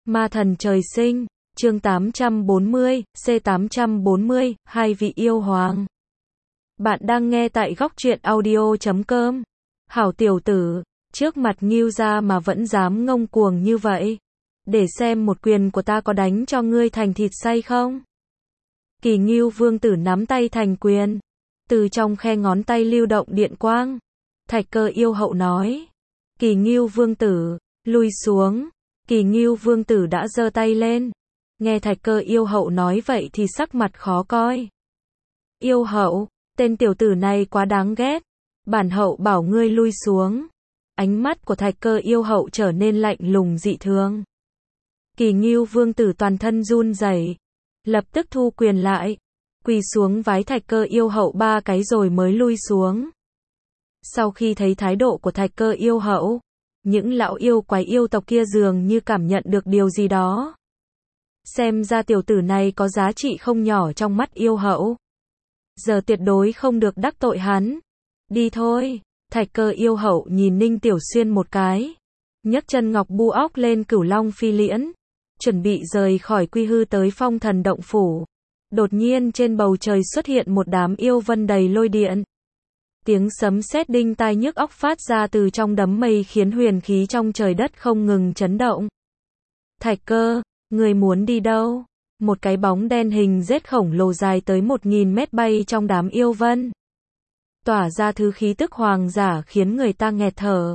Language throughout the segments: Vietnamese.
Ma thần trời sinh, chương 840, C840, hai vị yêu hoàng. Bạn đang nghe tại góc truyện audio.com. Hảo tiểu tử, trước mặt Ngưu gia mà vẫn dám ngông cuồng như vậy. Để xem một quyền của ta có đánh cho ngươi thành thịt xay không? Kỳ Ngưu vương tử nắm tay thành quyền. Từ trong khe ngón tay lưu động điện quang. Thạch Cơ yêu hậu nói. Kỳ Ngưu vương tử, lui xuống. Kỳ Ngưu vương tử đã giơ tay lên. Nghe Thạch Cơ yêu hậu nói vậy thì sắc mặt khó coi. Yêu hậu, tên tiểu tử này quá đáng ghét. Bản hậu bảo ngươi lui xuống. Ánh mắt của Thạch Cơ yêu hậu trở nên lạnh lùng dị thường. Kỳ Ngưu vương tử toàn thân run rẩy, lập tức thu quyền lại, quỳ xuống vái Thạch Cơ yêu hậu 3 cái rồi mới lui xuống. Sau khi thấy thái độ của Thạch Cơ yêu hậu, những lão yêu quái yêu tộc kia dường như cảm nhận được điều gì đó. Xem ra tiểu tử này có giá trị không nhỏ trong mắt yêu hậu. Giờ tuyệt đối không được đắc tội hắn. Đi thôi. Thạch Cơ yêu hậu nhìn Ninh Tiểu Xuyên một cái, nhấc chân ngọc bu óc lên Cửu Long phi liễn, chuẩn bị rời khỏi Quy Hư tới Phong Thần động phủ. Đột nhiên trên bầu trời xuất hiện một đám yêu vân đầy lôi điện. Tiếng sấm sét đinh tai nhức óc phát ra từ trong đám mây khiến huyền khí trong trời đất không ngừng chấn động. Thạch Cơ, người muốn đi đâu? Một cái bóng đen hình rết khổng lồ dài tới 1000 mét bay trong đám yêu vân, tỏa ra thứ khí tức hoàng giả khiến người ta nghẹt thở.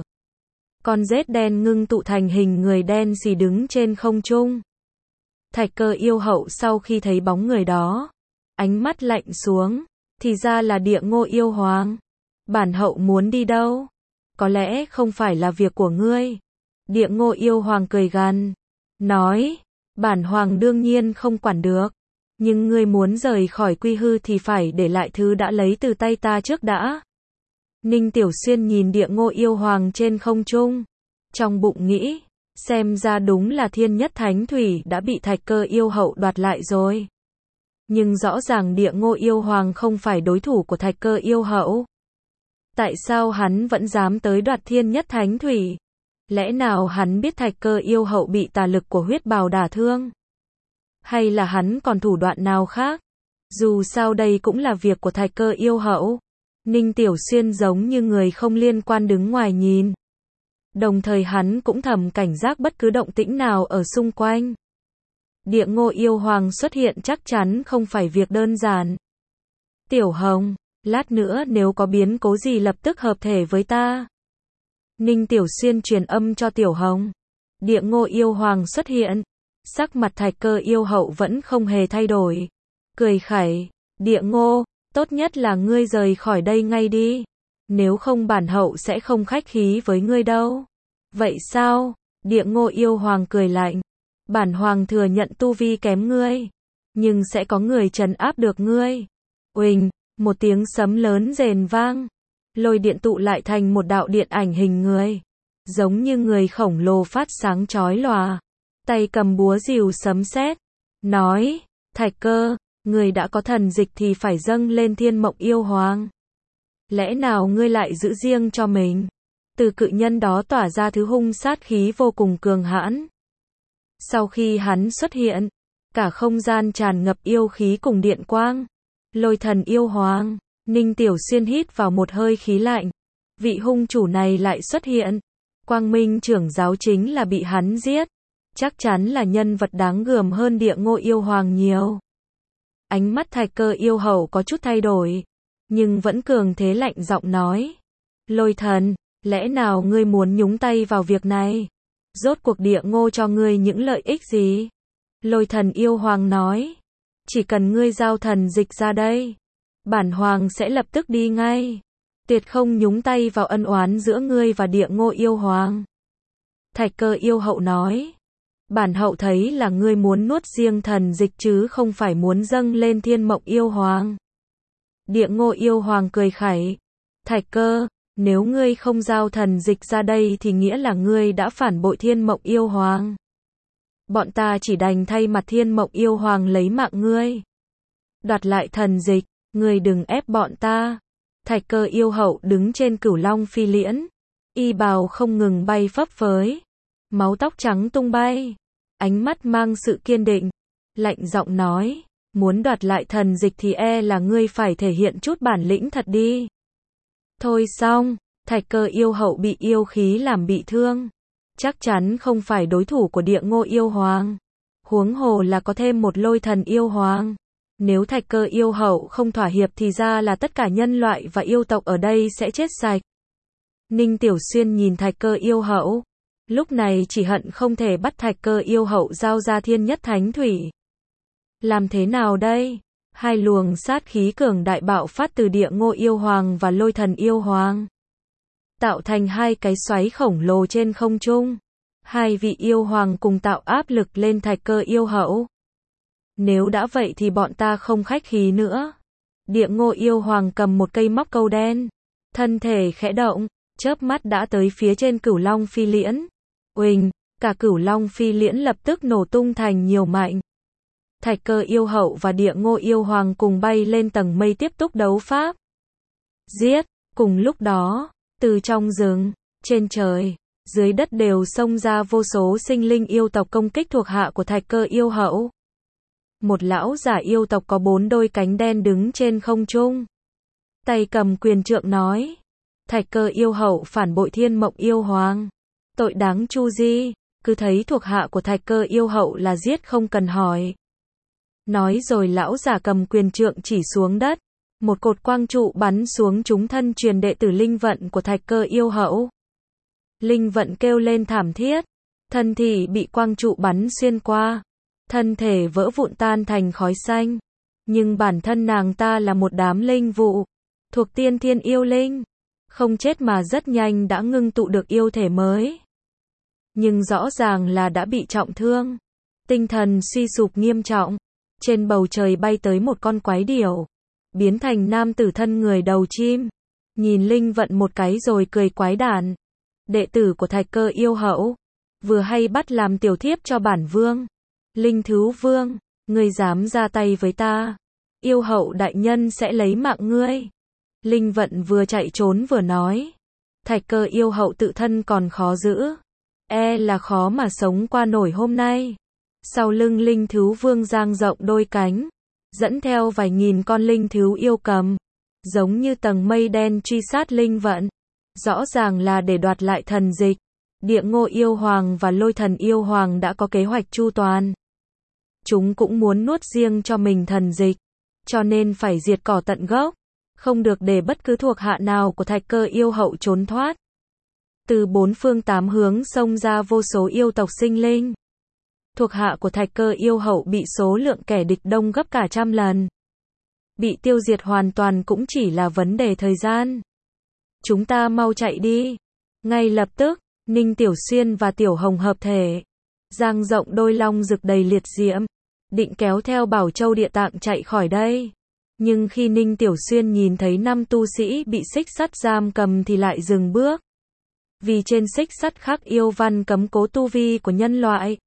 Con rết đen ngưng tụ thành hình người đen xì đứng trên không trung. Thạch Cơ yêu hậu sau khi thấy bóng người đó, ánh mắt lạnh xuống, thì ra là Địa Ngô yêu hoàng. Bản hậu muốn đi đâu? Có lẽ không phải là việc của ngươi. Địa Ngô yêu hoàng cười gằn, nói, bản hoàng đương nhiên không quản được. Nhưng ngươi muốn rời khỏi Quy Hư thì phải để lại thứ đã lấy từ tay ta trước đã. Ninh Tiểu Xuyên nhìn Địa Ngô yêu hoàng trên không trung, trong bụng nghĩ, xem ra đúng là Thiên Nhất Thánh Thủy đã bị Thạch Cơ yêu hậu đoạt lại rồi. Nhưng rõ ràng Địa Ngô yêu hoàng không phải đối thủ của Thạch Cơ yêu hậu. Tại sao hắn vẫn dám tới đoạt Thiên Nhất Thánh Thủy? Lẽ nào hắn biết Thạch Cơ yêu hậu bị tà lực của huyết bào đả thương? Hay là hắn còn thủ đoạn nào khác? Dù sao đây cũng là việc của Thạch Cơ yêu hậu. Ninh Tiểu Xuyên giống như người không liên quan đứng ngoài nhìn. Đồng thời hắn cũng thầm cảnh giác bất cứ động tĩnh nào ở xung quanh. Địa Ngô yêu hoàng xuất hiện chắc chắn không phải việc đơn giản. Tiểu Hồng, lát nữa nếu có biến cố gì lập tức hợp thể với ta. Ninh Tiểu Xuyên truyền âm cho Tiểu Hồng. Địa Ngô yêu hoàng xuất hiện. Sắc mặt Thạch Cơ yêu hậu vẫn không hề thay đổi. Cười khẩy, Địa Ngô, tốt nhất là ngươi rời khỏi đây ngay đi. Nếu không bản hậu sẽ không khách khí với ngươi đâu. Vậy sao? Địa Ngô yêu hoàng cười lạnh. Bản hoàng thừa nhận tu vi kém ngươi, nhưng sẽ có người trấn áp được ngươi. Uỳnh, một tiếng sấm lớn rền vang. Lôi điện tụ lại thành một đạo điện ảnh hình người. Giống như người khổng lồ phát sáng chói lòa. Tay cầm búa rìu sấm sét, nói, Thạch Cơ, người đã có thần dịch thì phải dâng lên Thiên Mộng yêu hoàng. Lẽ nào ngươi lại giữ riêng cho mình? Từ cự nhân đó tỏa ra thứ hung sát khí vô cùng cường hãn. Sau khi hắn xuất hiện, cả không gian tràn ngập yêu khí cùng điện quang. Lôi thần yêu hoàng, Ninh Tiểu Xuyên hít vào một hơi khí lạnh. Vị hung chủ này lại xuất hiện. Quang Minh trưởng giáo chính là bị hắn giết. Chắc chắn là nhân vật đáng gờm hơn Địa Ngô yêu hoàng nhiều. Ánh mắt Thạch Cơ yêu hậu có chút thay đổi, nhưng vẫn cường thế lạnh giọng nói. Lôi thần, lẽ nào ngươi muốn nhúng tay vào việc này? Rốt cuộc Địa Ngô cho ngươi những lợi ích gì? Lôi thần yêu hoàng nói. Chỉ cần ngươi giao thần dịch ra đây, bản hoàng sẽ lập tức đi ngay. Tuyệt không nhúng tay vào ân oán giữa ngươi và Địa Ngô yêu hoàng. Thạch Cơ yêu hậu nói. Bản hậu thấy là ngươi muốn nuốt riêng thần dịch chứ không phải muốn dâng lên Thiên Mộng yêu hoàng. Địa Ngô yêu hoàng cười khẩy. Thạch Cơ, nếu ngươi không giao thần dịch ra đây thì nghĩa là ngươi đã phản bội Thiên Mộng yêu hoàng. Bọn ta chỉ đành thay mặt Thiên Mộng yêu hoàng lấy mạng ngươi. Đoạt lại thần dịch, ngươi đừng ép bọn ta. Thạch Cơ yêu hậu đứng trên Cửu Long phi liễn, y bào không ngừng bay phấp phới, máu tóc trắng tung bay. ánh mắt mang sự kiên định, lạnh giọng nói, muốn đoạt lại thần dịch thì là ngươi phải thể hiện chút bản lĩnh thật đi. Thôi xong, Thạch Cơ yêu hậu bị yêu khí làm bị thương, chắc chắn không phải đối thủ của Địa Ngô yêu hoàng. Huống hồ là có thêm một Lôi Thần yêu hoàng. Nếu Thạch Cơ yêu hậu không thỏa hiệp thì ra là tất cả nhân loại và yêu tộc ở đây sẽ chết sạch. Ninh Tiểu Xuyên nhìn Thạch Cơ yêu hậu, lúc này chỉ hận không thể bắt Thạch Cơ yêu hậu giao ra thiên nhất thánh thủy. Làm thế nào đây? Hai luồng sát khí cường đại bạo phát từ Địa Ngô yêu hoàng và Lôi Thần yêu hoàng, tạo thành hai cái xoáy khổng lồ trên không trung. Hai vị yêu hoàng cùng tạo áp lực lên Thạch Cơ yêu hậu. Nếu đã vậy thì bọn ta không khách khí nữa. Địa Ngô yêu hoàng cầm một cây móc câu đen, thân thể khẽ động, chớp mắt đã tới phía trên Cửu Long phi liễn. Uỳnh, cả Cửu Long phi liễn lập tức nổ tung thành nhiều mảnh. Thạch Cơ yêu hậu và Địa Ngô yêu hoàng cùng bay lên tầng mây tiếp tục đấu pháp. Giết, cùng lúc đó, từ trong rừng, trên trời, dưới đất đều xông ra vô số sinh linh yêu tộc công kích thuộc hạ của Thạch Cơ yêu hậu. Một lão giả yêu tộc có 4 đôi cánh đen đứng trên không trung, tay cầm quyền trượng nói, Thạch Cơ yêu hậu phản bội Thiên Mộng yêu hoàng, tội đáng chu di, cứ thấy thuộc hạ của Thạch Cơ yêu hậu là giết không cần hỏi. Nói rồi lão giả cầm quyền trượng chỉ xuống đất, một cột quang trụ bắn xuống trúng thân truyền đệ tử Linh Vận của Thạch Cơ yêu hậu. Linh Vận kêu lên thảm thiết, thân thể bị quang trụ bắn xuyên qua, thân thể vỡ vụn tan thành khói xanh. Nhưng bản thân nàng ta là một đám linh vụ, thuộc tiên thiên yêu linh, không chết mà rất nhanh đã ngưng tụ được yêu thể mới. Nhưng rõ ràng là đã bị trọng thương, tinh thần suy sụp nghiêm trọng. Trên bầu trời bay tới một con quái điểu, biến thành nam tử thân người đầu chim, nhìn Linh Vận một cái rồi cười quái đản. Đệ tử của Thạch Cơ yêu hậu, vừa hay bắt làm tiểu thiếp cho bản vương. Linh Thú Vương, ngươi dám ra tay với ta, yêu hậu đại nhân sẽ lấy mạng ngươi. Linh Vận vừa chạy trốn vừa nói, Thạch Cơ yêu hậu tự thân còn khó giữ, là khó mà sống qua nổi hôm nay. Sau lưng Linh Thú Vương dang rộng đôi cánh, dẫn theo vài nghìn con linh thú yêu cầm, giống như tầng mây đen truy sát Linh Vận, rõ ràng là để đoạt lại thần dịch. Địa Ngô yêu hoàng và Lôi Thần yêu hoàng đã có kế hoạch chu toàn. Chúng cũng muốn nuốt riêng cho mình thần dịch, cho nên phải diệt cỏ tận gốc, không được để bất cứ thuộc hạ nào của Thạch Cơ yêu hậu trốn thoát. Từ 4 phương 8 hướng xông ra vô số yêu tộc sinh linh. Thuộc hạ của Thạch Cơ yêu hậu bị số lượng kẻ địch đông gấp cả trăm lần. Bị tiêu diệt hoàn toàn cũng chỉ là vấn đề thời gian. Chúng ta mau chạy đi. Ngay lập tức, Ninh Tiểu Xuyên và Tiểu Hồng hợp thể, dang rộng đôi long rực đầy liệt diễm, định kéo theo Bảo Châu Địa Tạng chạy khỏi đây. Nhưng khi Ninh Tiểu Xuyên nhìn thấy 5 tu sĩ bị xích sắt giam cầm thì lại dừng bước. Vì trên xích sắt khắc yêu văn cấm cố tu vi của nhân loại,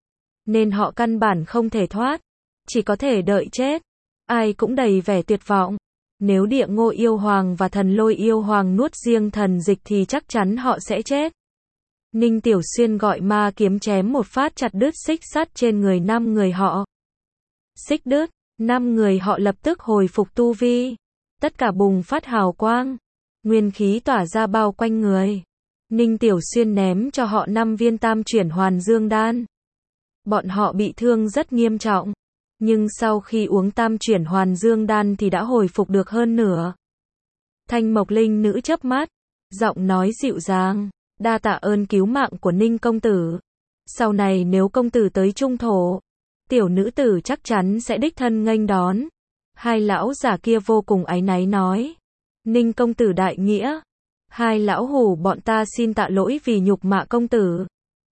nên họ căn bản không thể thoát, chỉ có thể đợi chết. Ai cũng đầy vẻ tuyệt vọng. Nếu Địa Ngô yêu hoàng và Thần Lôi yêu hoàng nuốt riêng thần dịch thì chắc chắn họ sẽ chết. Ninh Tiểu Xuyên gọi ma kiếm chém một phát chặt đứt xích sắt trên người 5 người họ. Xích đứt, 5 người họ lập tức hồi phục tu vi. Tất cả bùng phát hào quang, nguyên khí tỏa ra bao quanh người. Ninh Tiểu Xuyên ném cho họ 5 viên tam chuyển hoàn dương đan. Bọn họ bị thương rất nghiêm trọng, nhưng sau khi uống tam chuyển hoàn dương đan thì đã hồi phục được hơn nửa. Thanh Mộc Linh nữ chớp mắt, giọng nói dịu dàng, đa tạ ơn cứu mạng của Ninh công tử. Sau này nếu công tử tới Trung Thổ, tiểu nữ tử chắc chắn sẽ đích thân nghênh đón. Hai lão già kia vô cùng áy náy nói, Ninh công tử đại nghĩa, hai lão hủ bọn ta xin tạ lỗi vì nhục mạ công tử.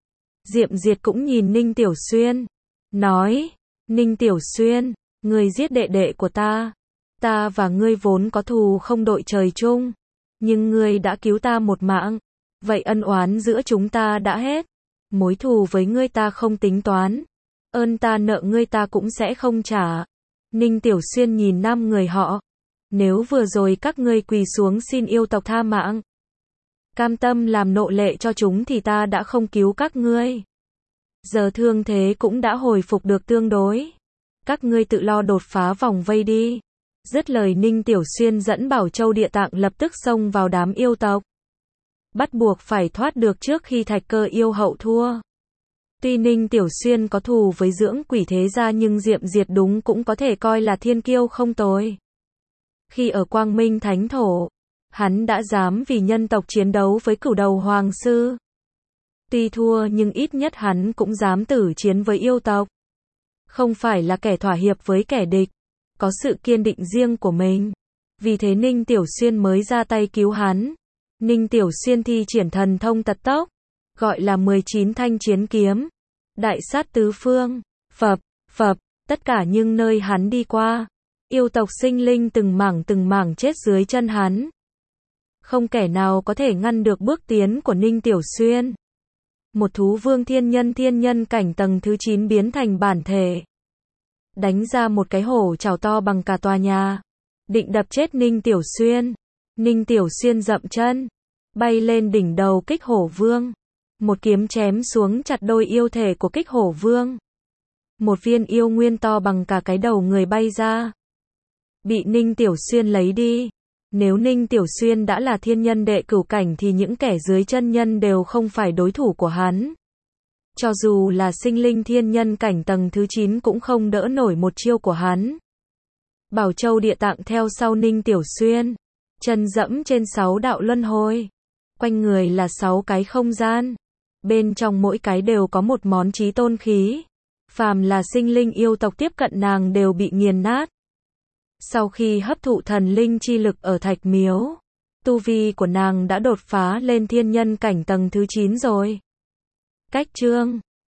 Diệm Diệt cũng nhìn Ninh Tiểu Xuyên, nói, Ninh Tiểu Xuyên, ngươi giết đệ đệ của ta và ngươi vốn có thù không đội trời chung, nhưng ngươi đã cứu ta một mạng, vậy ân oán giữa chúng ta đã hết. Mối thù với ngươi ta không tính toán, ơn ta nợ ngươi ta cũng sẽ không trả. Ninh Tiểu Xuyên nhìn 5 người họ, nếu vừa rồi các ngươi quỳ xuống xin yêu tộc tha mạng, cam tâm làm nô lệ cho chúng thì ta đã không cứu các ngươi. Giờ thương thế cũng đã hồi phục được tương đối. Các ngươi tự lo đột phá vòng vây đi. Dứt lời Ninh Tiểu Xuyên dẫn Bảo Châu Địa Tạng lập tức xông vào đám yêu tộc. Bắt buộc phải thoát được trước khi Thạch Cơ yêu hậu thua. Tuy Ninh Tiểu Xuyên có thù với Dưỡng Quỷ thế gia nhưng Diệm Diệt đúng cũng có thể coi là thiên kiêu không tồi. Khi ở Quang Minh Thánh Thổ, hắn đã dám vì nhân tộc chiến đấu với Cửu Đầu Hoàng Sư. Tuy thua nhưng ít nhất hắn cũng dám tử chiến với yêu tộc. Không phải là kẻ thỏa hiệp với kẻ địch, có sự kiên định riêng của mình. Vì thế Ninh Tiểu Xuyên mới ra tay cứu hắn. Ninh Tiểu Xuyên thi triển thần thông tật tốc, gọi là 19 thanh chiến kiếm, đại sát tứ phương, phập, tất cả những nơi hắn đi qua, yêu tộc sinh linh từng mảng chết dưới chân hắn. Không kẻ nào có thể ngăn được bước tiến của Ninh Tiểu Xuyên. Một thú vương thiên nhân cảnh tầng thứ 9 biến thành bản thể. Đánh ra một cái hổ chảo to bằng cả tòa nhà. Định đập chết Ninh Tiểu Xuyên. Ninh Tiểu Xuyên dậm chân, bay lên đỉnh đầu Kích Hổ Vương. Một kiếm chém xuống chặt đôi yêu thể của Kích Hổ Vương. Một viên yêu nguyên to bằng cả cái đầu người bay ra. Bị Ninh Tiểu Xuyên lấy đi. Nếu Ninh Tiểu Xuyên đã là thiên nhân đệ cửu cảnh thì những kẻ dưới chân nhân đều không phải đối thủ của hắn. Cho dù là sinh linh thiên nhân cảnh tầng thứ 9 cũng không đỡ nổi một chiêu của hắn. Bảo Châu Địa Tạng theo sau Ninh Tiểu Xuyên, chân dẫm trên 6 đạo luân hồi. Quanh người là 6 cái không gian. Bên trong mỗi cái đều có một món chí tôn khí. Phàm là sinh linh yêu tộc tiếp cận nàng đều bị nghiền nát. Sau khi hấp thụ thần linh chi lực ở Thạch Miếu, tu vi của nàng đã đột phá lên thiên nhân cảnh tầng thứ 9 rồi. Cách chương